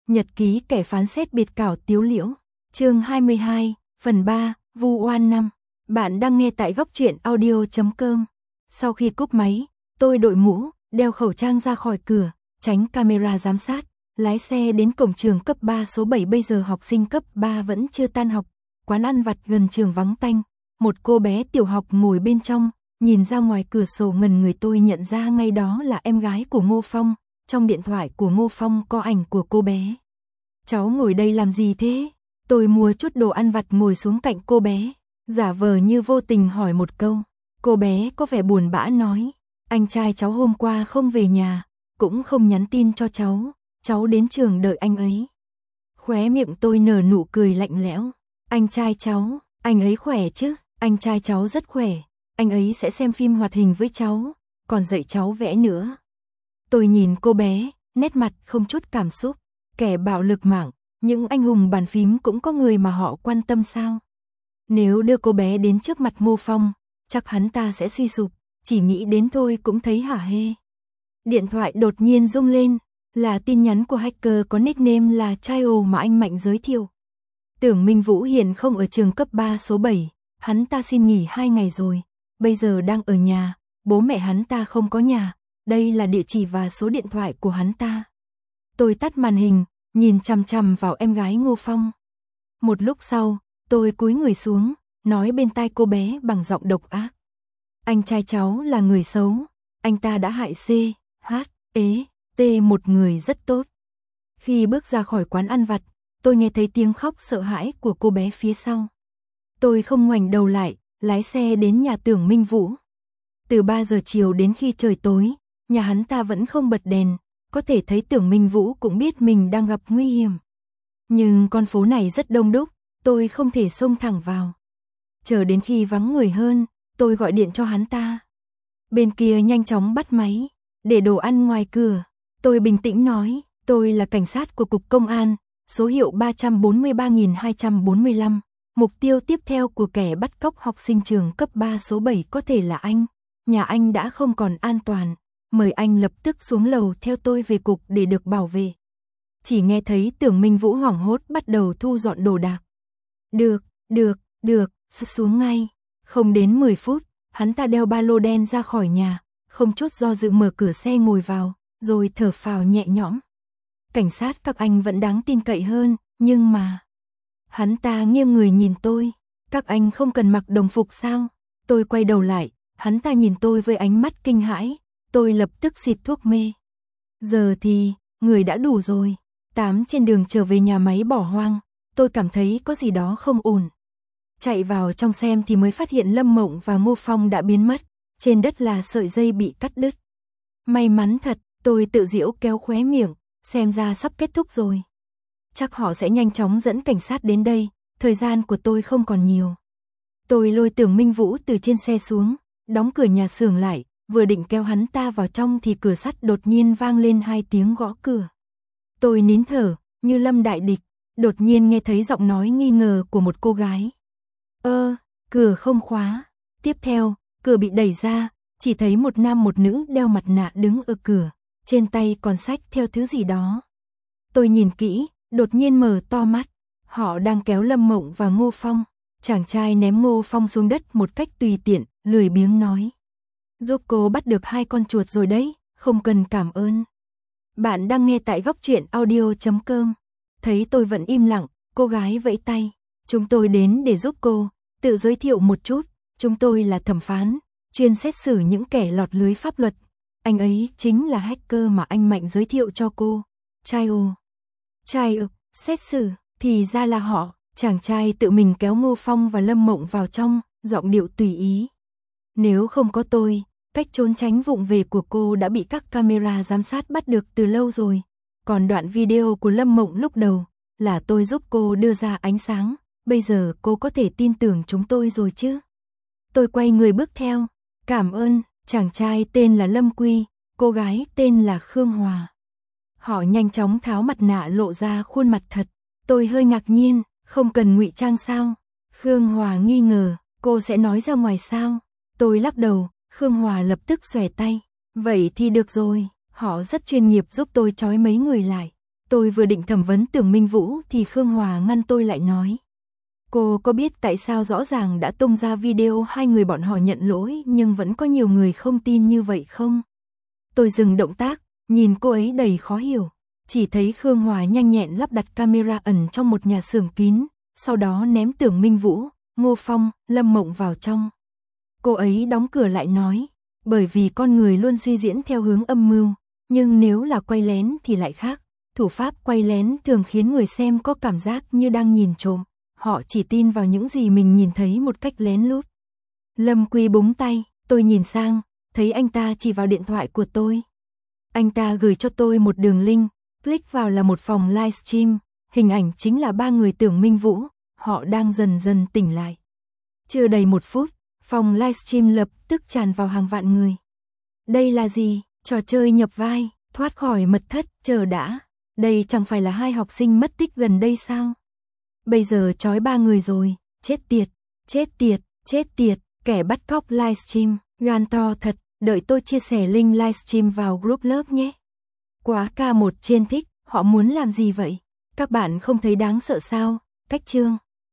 Nhật ký kẻ phán xét biệt cảo Tiếu Liễu. Chương 22, phần 3, Vu oan 5. Bạn đang nghe tại góc truyện audio.com. Sau khi cúp máy, tôi đội mũ, đeo khẩu trang ra khỏi cửa, tránh camera giám sát, lái xe đến cổng trường cấp 3 số 7. Bây giờ học sinh cấp 3 vẫn chưa tan học, quán ăn vặt gần trường vắng tanh. Một cô bé tiểu học ngồi bên trong, nhìn ra ngoài cửa sổ ngẩn người. Tôi nhận ra ngay đó là em gái của Ngô Phong. Trong điện thoại của Ngô Phong có ảnh của cô bé. Cháu ngồi đây làm gì thế? Tôi mua chút đồ ăn vặt ngồi xuống cạnh cô bé, giả vờ như vô tình hỏi một câu. Cô bé có vẻ buồn bã nói, anh trai cháu hôm qua không về nhà, cũng không nhắn tin cho cháu đến trường đợi anh ấy. Khóe miệng tôi nở nụ cười lạnh lẽo. Anh trai cháu, anh ấy khỏe chứ? Anh trai cháu rất khỏe, anh ấy sẽ xem phim hoạt hình với cháu, còn dạy cháu vẽ nữa. Tôi nhìn cô bé, nét mặt không chút cảm xúc. Kẻ bạo lực mạng, những anh hùng bàn phím cũng có người mà họ quan tâm sao? Nếu đưa cô bé đến trước mặt Ngô Phong, chắc hắn ta sẽ suy sụp, chỉ nghĩ đến thôi cũng thấy hả hê. Điện thoại đột nhiên rung lên, là tin nhắn của hacker có nickname là Child mà anh Mạnh giới thiệu. Tưởng Minh Vũ hiện không ở trường cấp 3 số 7, hắn ta xin nghỉ 2 ngày rồi, bây giờ đang ở nhà, bố mẹ hắn ta không có nhà, đây là địa chỉ và số điện thoại của hắn ta. Tôi tắt màn hình, nhìn chằm chằm vào em gái Ngô Phong. Một lúc sau, tôi cúi người xuống, nói bên tai cô bé bằng giọng độc ác. Anh trai cháu là người xấu, anh ta đã hại T một người rất tốt. Khi bước ra khỏi quán ăn vặt, tôi nghe thấy tiếng khóc sợ hãi của cô bé phía sau. Tôi không ngoảnh đầu lại, lái xe đến nhà Tưởng Minh Vũ. Từ 3 giờ chiều đến khi trời tối, nhà hắn ta vẫn không bật đèn. Có thể thấy Tưởng Minh Vũ cũng biết mình đang gặp nguy hiểm. Nhưng con phố này rất đông đúc, tôi không thể xông thẳng vào. Chờ đến khi vắng người hơn, tôi gọi điện cho hắn ta. Bên kia nhanh chóng bắt máy, để đồ ăn ngoài cửa. Tôi bình tĩnh nói, tôi là cảnh sát của Cục Công an, số hiệu 343.245. Mục tiêu tiếp theo của kẻ bắt cóc học sinh trường cấp 3 số 7 có thể là anh. Nhà anh đã không còn an toàn. Mời anh lập tức xuống lầu theo tôi về cục để được bảo vệ. Chỉ nghe thấy Tưởng Minh Vũ hoảng hốt bắt đầu thu dọn đồ đạc. Được, xuống ngay. Không đến 10 phút, hắn ta đeo ba lô đen ra khỏi nhà, không chút do dự mở cửa xe ngồi vào, rồi thở phào nhẹ nhõm. Cảnh sát các anh vẫn đáng tin cậy hơn, nhưng mà... Hắn ta nghiêng người nhìn tôi. Các anh không cần mặc đồng phục sao? Tôi quay đầu lại, hắn ta nhìn tôi với ánh mắt kinh hãi. Tôi lập tức xịt thuốc mê. Giờ thì, người đã đủ rồi. 8 trên đường trở về nhà máy bỏ hoang, tôi cảm thấy có gì đó không ổn. Chạy vào trong xem thì mới phát hiện Lâm Mộng và Ngô Phong đã biến mất. Trên đất là sợi dây bị cắt đứt. May mắn thật, tôi tự giễu kéo khóe miệng, xem ra sắp kết thúc rồi. Chắc họ sẽ nhanh chóng dẫn cảnh sát đến đây, thời gian của tôi không còn nhiều. Tôi lôi Tưởng Minh Vũ từ trên xe xuống, đóng cửa nhà xưởng lại. Vừa định kéo hắn ta vào trong thì cửa sắt đột nhiên vang lên 2 tiếng gõ cửa. Tôi nín thở, như lâm đại địch, đột nhiên nghe thấy giọng nói nghi ngờ của một cô gái. Cửa không khóa. Tiếp theo, cửa bị đẩy ra, chỉ thấy một nam một nữ đeo mặt nạ đứng ở cửa, trên tay còn xách theo thứ gì đó. Tôi nhìn kỹ, đột nhiên mở to mắt, họ đang kéo Lâm Mộng và Ngô Phong. Chàng trai ném Ngô Phong xuống đất một cách tùy tiện, lười biếng nói. Giúp cô bắt được 2 con chuột rồi đấy, không cần cảm ơn. Bạn đang nghe tại góc truyện audio.com. Thấy tôi vẫn im lặng, cô gái vẫy tay. Chúng tôi đến để giúp cô, tự giới thiệu một chút. Chúng tôi là thẩm phán, chuyên xét xử những kẻ lọt lưới pháp luật. Anh ấy chính là hacker mà anh Mạnh giới thiệu cho cô. Child, xét xử, thì ra là họ. Chàng trai tự mình kéo Ngô Phong và Lâm Mộng vào trong, giọng điệu tùy ý. Nếu không có tôi, cách trốn tránh vụng về của cô đã bị các camera giám sát bắt được từ lâu rồi. Còn đoạn video của Lâm Mộng lúc đầu là tôi giúp cô đưa ra ánh sáng. Bây giờ cô có thể tin tưởng chúng tôi rồi chứ? Tôi quay người bước theo. Cảm ơn. Chàng trai tên là Lâm Quy, cô gái tên là Khương Hòa. Họ nhanh chóng tháo mặt nạ lộ ra khuôn mặt thật. Tôi hơi ngạc nhiên, không cần ngụy trang sao? Khương Hòa nghi ngờ, cô sẽ nói ra ngoài sao? Tôi lắc đầu. Khương Hòa lập tức xòe tay. Vậy thì được rồi, họ rất chuyên nghiệp giúp tôi trói mấy người lại. Tôi vừa định thẩm vấn Tưởng Minh Vũ thì Khương Hòa ngăn tôi lại nói. Cô có biết tại sao rõ ràng đã tung ra video hai người bọn họ nhận lỗi nhưng vẫn có nhiều người không tin như vậy không? Tôi dừng động tác, nhìn cô ấy đầy khó hiểu. Chỉ thấy Khương Hòa nhanh nhẹn lắp đặt camera ẩn trong một nhà xưởng kín, sau đó ném Tưởng Minh Vũ, Ngô Phong, Lâm Mộng vào trong. Cô ấy đóng cửa lại nói, bởi vì con người luôn suy diễn theo hướng âm mưu, nhưng nếu là quay lén thì lại khác. Thủ pháp quay lén thường khiến người xem có cảm giác như đang nhìn trộm, họ chỉ tin vào những gì mình nhìn thấy một cách lén lút. Lâm Quy búng tay, tôi nhìn sang, thấy anh ta chỉ vào điện thoại của tôi. Anh ta gửi cho tôi một đường link, click vào là một phòng livestream, hình ảnh chính là ba người Tưởng Minh Vũ, họ đang dần dần tỉnh lại. Chưa đầy 1 phút, phòng livestream lập tức tràn vào hàng vạn người. Đây là gì? Trò chơi nhập vai, thoát khỏi mật thất, chờ đã. Đây chẳng phải là 2 học sinh mất tích gần đây sao? Bây giờ trói 3 người rồi, chết tiệt, chết tiệt, chết tiệt, kẻ bắt cóc livestream, gan to thật, đợi tôi chia sẻ link livestream vào group lớp nhé. Quá K1 trên thích, họ muốn làm gì vậy? Các bạn không thấy đáng sợ sao? Cách chương